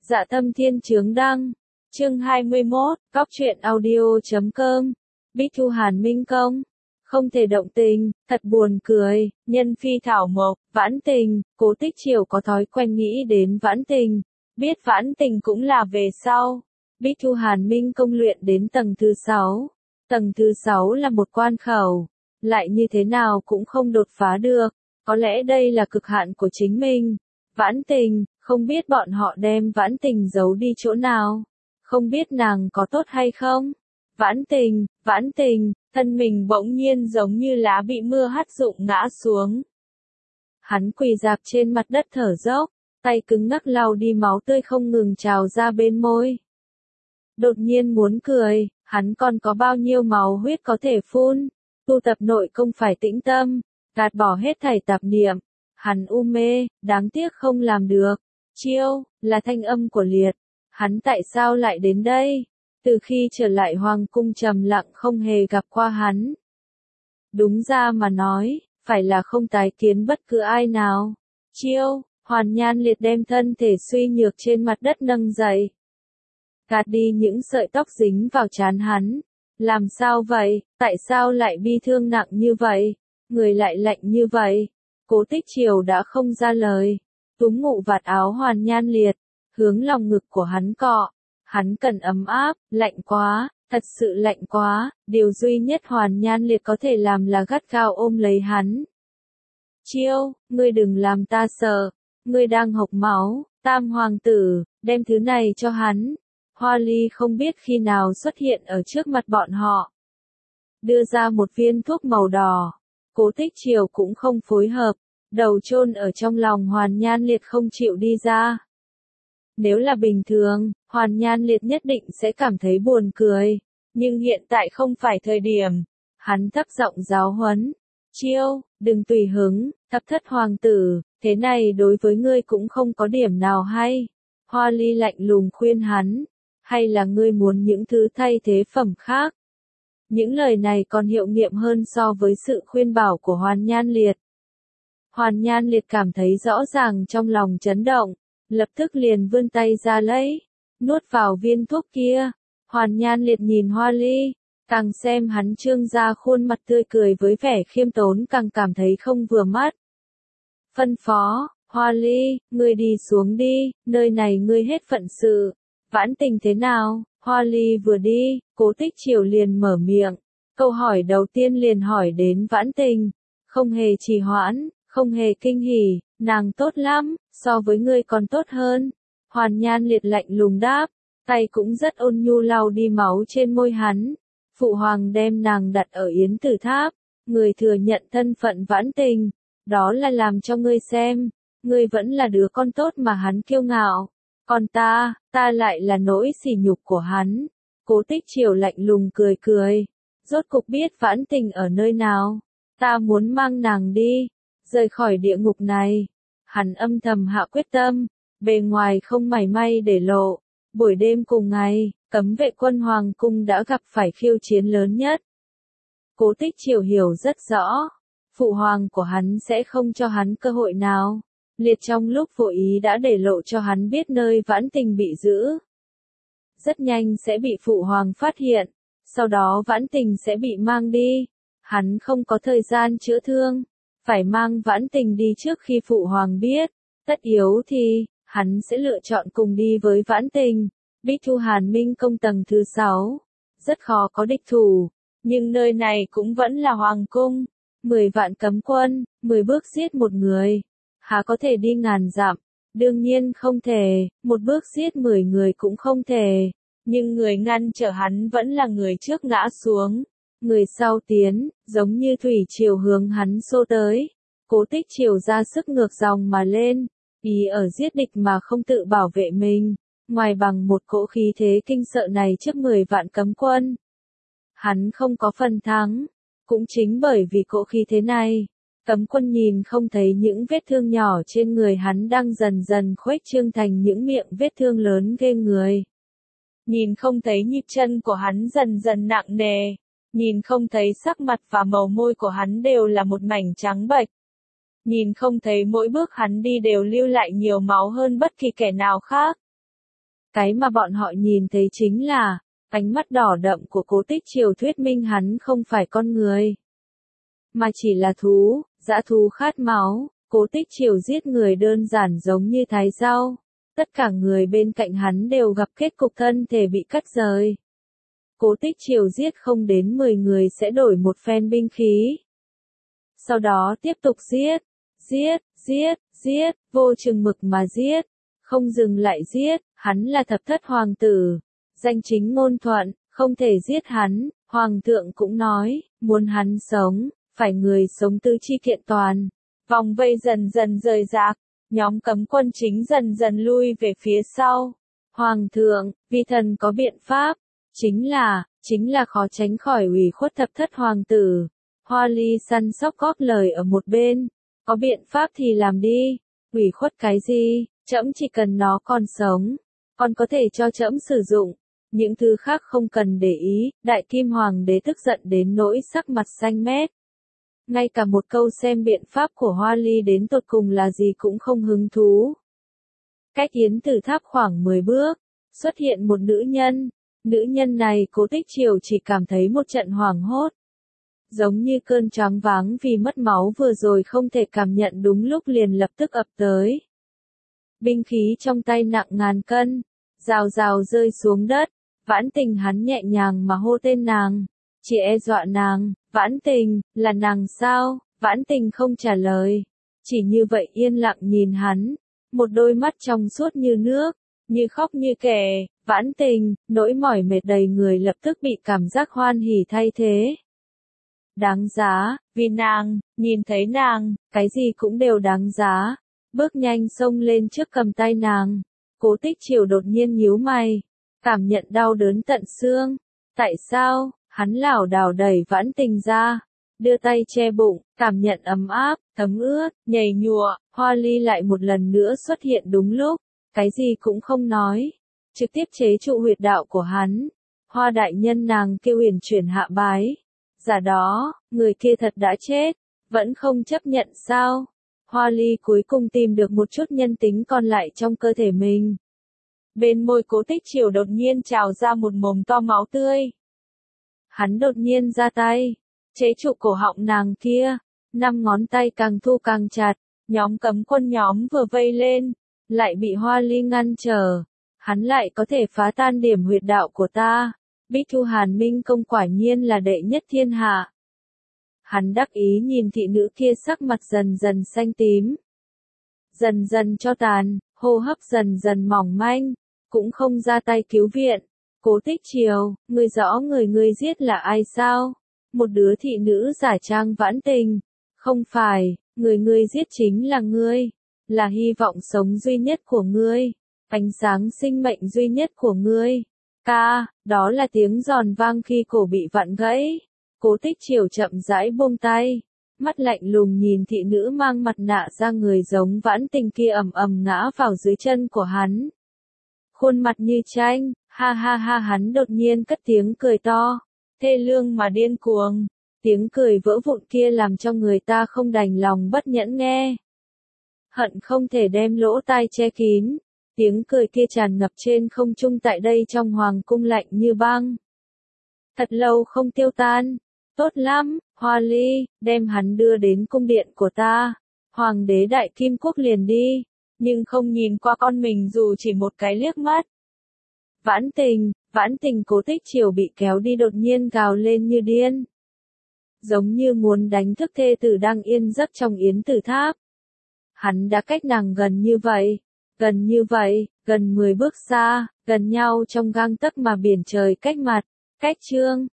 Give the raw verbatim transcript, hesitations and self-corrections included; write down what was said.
Dạ Tâm Thiên Chướng Đăng, chương hai mươi mốt, Góc truyện audio.com, Bích Thu Hàn Minh Công, không thể động tình, thật buồn cười, nhân phi thảo mộc, vãn tình, Cố Tích Triều có thói quen nghĩ đến vãn tình, biết vãn tình cũng là về sau. Bích Thu Hàn Minh Công luyện đến tầng thứ sáu, tầng thứ sáu là một quan khẩu, lại như thế nào cũng không đột phá được, có lẽ đây là cực hạn của chính mình. Vãn tình, không biết bọn họ đem vãn tình giấu đi chỗ nào, không biết nàng có tốt hay không. Vãn tình, vãn tình, thân mình bỗng nhiên giống như lá bị mưa hắt rụng ngã xuống. Hắn quỳ dạp trên mặt đất thở dốc, tay cứng ngắc lau đi máu tươi không ngừng trào ra bên môi. Đột nhiên muốn cười, hắn còn có bao nhiêu máu huyết có thể phun, tu tập nội công phải tĩnh tâm, gạt bỏ hết thảy tạp niệm. Hắn u mê, đáng tiếc không làm được. Chiêu, là thanh âm của Liệt. Hắn tại sao lại đến đây? Từ khi trở lại hoàng cung trầm lặng không hề gặp qua hắn. Đúng ra mà nói, phải là không tái kiến bất cứ ai nào. Chiêu, Hoàn Nhan Liệt đem thân thể suy nhược trên mặt đất nâng dậy. Gạt đi những sợi tóc dính vào trán hắn. Làm sao vậy? Tại sao lại bi thương nặng như vậy? Người lại lạnh như vậy? Cố Tích Triều đã không ra lời, túm ngụ vạt áo Hoàn Nhan Liệt, hướng lòng ngực của hắn cọ. Hắn cần ấm áp, lạnh quá, thật sự lạnh quá, điều duy nhất Hoàn Nhan Liệt có thể làm là gắt gao ôm lấy hắn. Chiêu, ngươi đừng làm ta sợ, ngươi đang hộc máu, Tam hoàng tử, đem thứ này cho hắn. Hoa Ly không biết khi nào xuất hiện ở trước mặt bọn họ. Đưa ra một viên thuốc màu đỏ. Cố Tích Triều cũng không phối hợp, đầu chôn ở trong lòng Hoàn Nhan Liệt không chịu đi ra. Nếu là bình thường, Hoàn Nhan Liệt nhất định sẽ cảm thấy buồn cười, nhưng hiện tại không phải thời điểm. Hắn thấp giọng giáo huấn, Chiêu, đừng tùy hứng, thập thất hoàng tử, thế này đối với ngươi cũng không có điểm nào hay. Hoa Ly lạnh lùng khuyên hắn, hay là ngươi muốn những thứ thay thế phẩm khác? Những lời này còn hiệu nghiệm hơn so với sự khuyên bảo của Hoàn Nhan Liệt. Hoàn Nhan Liệt cảm thấy rõ ràng trong lòng chấn động, lập tức liền vươn tay ra lấy, nuốt vào viên thuốc kia. Hoàn Nhan Liệt nhìn Hoa Ly, càng xem hắn trương ra khuôn mặt tươi cười với vẻ khiêm tốn càng cảm thấy không vừa mắt. Phân phó, Hoa Ly, ngươi đi xuống đi, nơi này ngươi hết phận sự. Vãn tình thế nào? Hoa Ly vừa đi, Cố Tích Triều liền mở miệng. Câu hỏi đầu tiên liền hỏi đến vãn tình. Không hề trì hoãn, không hề kinh hỉ, nàng tốt lắm, so với ngươi còn tốt hơn. Hoàn Nhan Liệt lạnh lùng đáp, tay cũng rất ôn nhu lau đi máu trên môi hắn. Phụ hoàng đem nàng đặt ở Yến Tử Tháp, người thừa nhận thân phận vãn tình. Đó là làm cho ngươi xem, ngươi vẫn là đứa con tốt mà hắn kiêu ngạo. Còn ta, ta lại là nỗi sỉ nhục của hắn. Cố Tích Triều lạnh lùng cười cười. Rốt cục biết vãn tình ở nơi nào. Ta muốn mang nàng đi, rời khỏi địa ngục này. Hắn âm thầm hạ quyết tâm, bề ngoài không mảy may để lộ. Buổi đêm cùng ngày, cấm vệ quân hoàng cung đã gặp phải khiêu chiến lớn nhất. Cố Tích Triều hiểu rất rõ, phụ hoàng của hắn sẽ không cho hắn cơ hội nào. Liệt trong lúc vô ý đã để lộ cho hắn biết nơi vãn tình bị giữ. Rất nhanh sẽ bị phụ hoàng phát hiện, sau đó vãn tình sẽ bị mang đi. Hắn không có thời gian chữa thương, phải mang vãn tình đi trước khi phụ hoàng biết. Tất yếu thì, hắn sẽ lựa chọn cùng đi với vãn tình. Bích Thu Hàn Minh Công tầng thứ sáu. Rất khó có địch thủ, nhưng nơi này cũng vẫn là hoàng cung. Mười vạn cấm quân, mười bước giết một người. Há có thể đi ngàn dặm? Đương nhiên không thể, một bước giết mười người cũng không thể. Nhưng người ngăn trở hắn vẫn là người trước ngã xuống. Người sau tiến, giống như thủy triều hướng hắn xô tới. Cố Tích Triều ra sức ngược dòng mà lên, ý ở giết địch mà không tự bảo vệ mình. Ngoài bằng một cỗ khí thế kinh sợ này trước mười vạn cấm quân. Hắn không có phần thắng. Cũng chính bởi vì cỗ khí thế này, cấm quân nhìn không thấy những vết thương nhỏ trên người hắn đang dần dần khuếch trương thành những miệng vết thương lớn ghê người. Nhìn không thấy nhịp chân của hắn dần dần nặng nề. Nhìn không thấy sắc mặt và màu môi của hắn đều là một mảnh trắng bệch. Nhìn không thấy mỗi bước hắn đi đều lưu lại nhiều máu hơn bất kỳ kẻ nào khác. Cái mà bọn họ nhìn thấy chính là, ánh mắt đỏ đậm của Cố Tích Triều thuyết minh hắn không phải con người, mà chỉ là thú, dã thú khát máu. Cố Tích Triều giết người đơn giản giống như thái rau. Tất cả người bên cạnh hắn đều gặp kết cục thân thể bị cắt rời. Cố Tích Triều giết không đến mười người sẽ đổi một phen binh khí. Sau đó tiếp tục giết, giết, giết, giết, vô chừng mực mà giết, không dừng lại giết, hắn là thập thất hoàng tử, danh chính ngôn thuận, không thể giết hắn, hoàng thượng cũng nói, muốn hắn sống, phải người sống tứ chi kiện toàn. Vòng vây dần dần rời rạc, nhóm cấm quân chính dần dần lui về phía sau. Hoàng thượng, vi thần có biện pháp, chính là, chính là khó tránh khỏi ủy khuất thập thất hoàng tử. Hoa Ly săn sóc góp lời ở một bên, có biện pháp thì làm đi, ủy khuất cái gì, trẫm chỉ cần nó còn sống, còn có thể cho trẫm sử dụng, những thứ khác không cần để ý. Đại Kim Hoàng đế tức giận đến nỗi sắc mặt xanh mét. Ngay cả một câu xem biện pháp của Hoa Ly đến tột cùng là gì cũng không hứng thú. Cách Yến Tử Tháp khoảng mười bước, xuất hiện một nữ nhân. Nữ nhân này Cố Tích Triều chỉ cảm thấy một trận hoảng hốt. Giống như cơn choáng váng vì mất máu vừa rồi không thể cảm nhận đúng lúc liền lập tức ập tới. Binh khí trong tay nặng ngàn cân, rào rào rơi xuống đất. Vãn Tình hắn nhẹ nhàng mà hô tên nàng, chỉ e dọa nàng. Vãn Tình, là nàng sao? Vãn Tình không trả lời, chỉ như vậy yên lặng nhìn hắn, một đôi mắt trong suốt như nước, như khóc như kể. Vãn Tình, nỗi mỏi mệt đầy người lập tức bị cảm giác hoan hỉ thay thế. Đáng giá, vì nàng, nhìn thấy nàng, cái gì cũng đều đáng giá. Bước nhanh xông lên trước cầm tay nàng. Cố Tích Triều đột nhiên nhíu mày, cảm nhận đau đớn tận xương. Tại sao? Hắn lảo đảo đẩy Vãn Tình ra, đưa tay che bụng, cảm nhận ấm áp, thấm ướt, nhầy nhụa. Hoa Ly lại một lần nữa xuất hiện đúng lúc, cái gì cũng không nói, trực tiếp chế trụ huyệt đạo của hắn. Hoa đại nhân, nàng kêu uyển chuyển hạ bái. Giả đó, người kia thật đã chết, vẫn không chấp nhận sao? Hoa Ly cuối cùng tìm được một chút nhân tính còn lại trong cơ thể mình. Bên môi Cố Tích Triều đột nhiên trào ra một mồm to máu tươi. Hắn đột nhiên ra tay, chế trụ cổ họng nàng kia, năm ngón tay càng thu càng chặt. Nhóm cấm quân nhóm vừa vây lên, lại bị Hoa Ly ngăn trở. Hắn lại có thể phá tan điểm huyệt đạo của ta. Bích Thu Hàn Minh công quả nhiên là đệ nhất thiên hạ. Hắn đắc ý nhìn thị nữ kia, sắc mặt dần dần xanh tím, dần dần cho tàn, hô hấp dần dần mỏng manh, cũng không ra tay cứu viện. Cố Tích Triều, ngươi rõ người ngươi giết là ai sao? Một đứa thị nữ giả trang Vãn Tình. Không phải, người ngươi giết chính là ngươi, là hy vọng sống duy nhất của ngươi, ánh sáng sinh mệnh duy nhất của ngươi. Ca, đó là tiếng giòn vang khi cổ bị vặn gãy. Cố Tích Triều chậm rãi buông tay, mắt lạnh lùng nhìn thị nữ mang mặt nạ ra người giống Vãn Tình kia ầm ầm ngã vào dưới chân của hắn. Khuôn mặt như tranh, ha ha ha, hắn đột nhiên cất tiếng cười to, thê lương mà điên cuồng. Tiếng cười vỡ vụn kia làm cho người ta không đành lòng bất nhẫn nghe. Hận không thể đem lỗ tai che kín. Tiếng cười kia tràn ngập trên không trung tại đây trong hoàng cung lạnh như băng. Thật lâu không tiêu tan. Tốt lắm, Hoa Ly, đem hắn đưa đến cung điện của ta. Hoàng đế Đại Kim Quốc liền đi, nhưng không nhìn qua con mình dù chỉ một cái liếc mắt. Vãn Tình, Vãn Tình. Cố Tích Triều bị kéo đi đột nhiên gào lên như điên, giống như muốn đánh thức thê tử đang yên giấc trong Yến Tử Tháp. Hắn đã cách nàng gần như vậy, gần như vậy, gần mười bước xa, gần nhau trong gang tấc mà biển trời cách mặt, cách chương.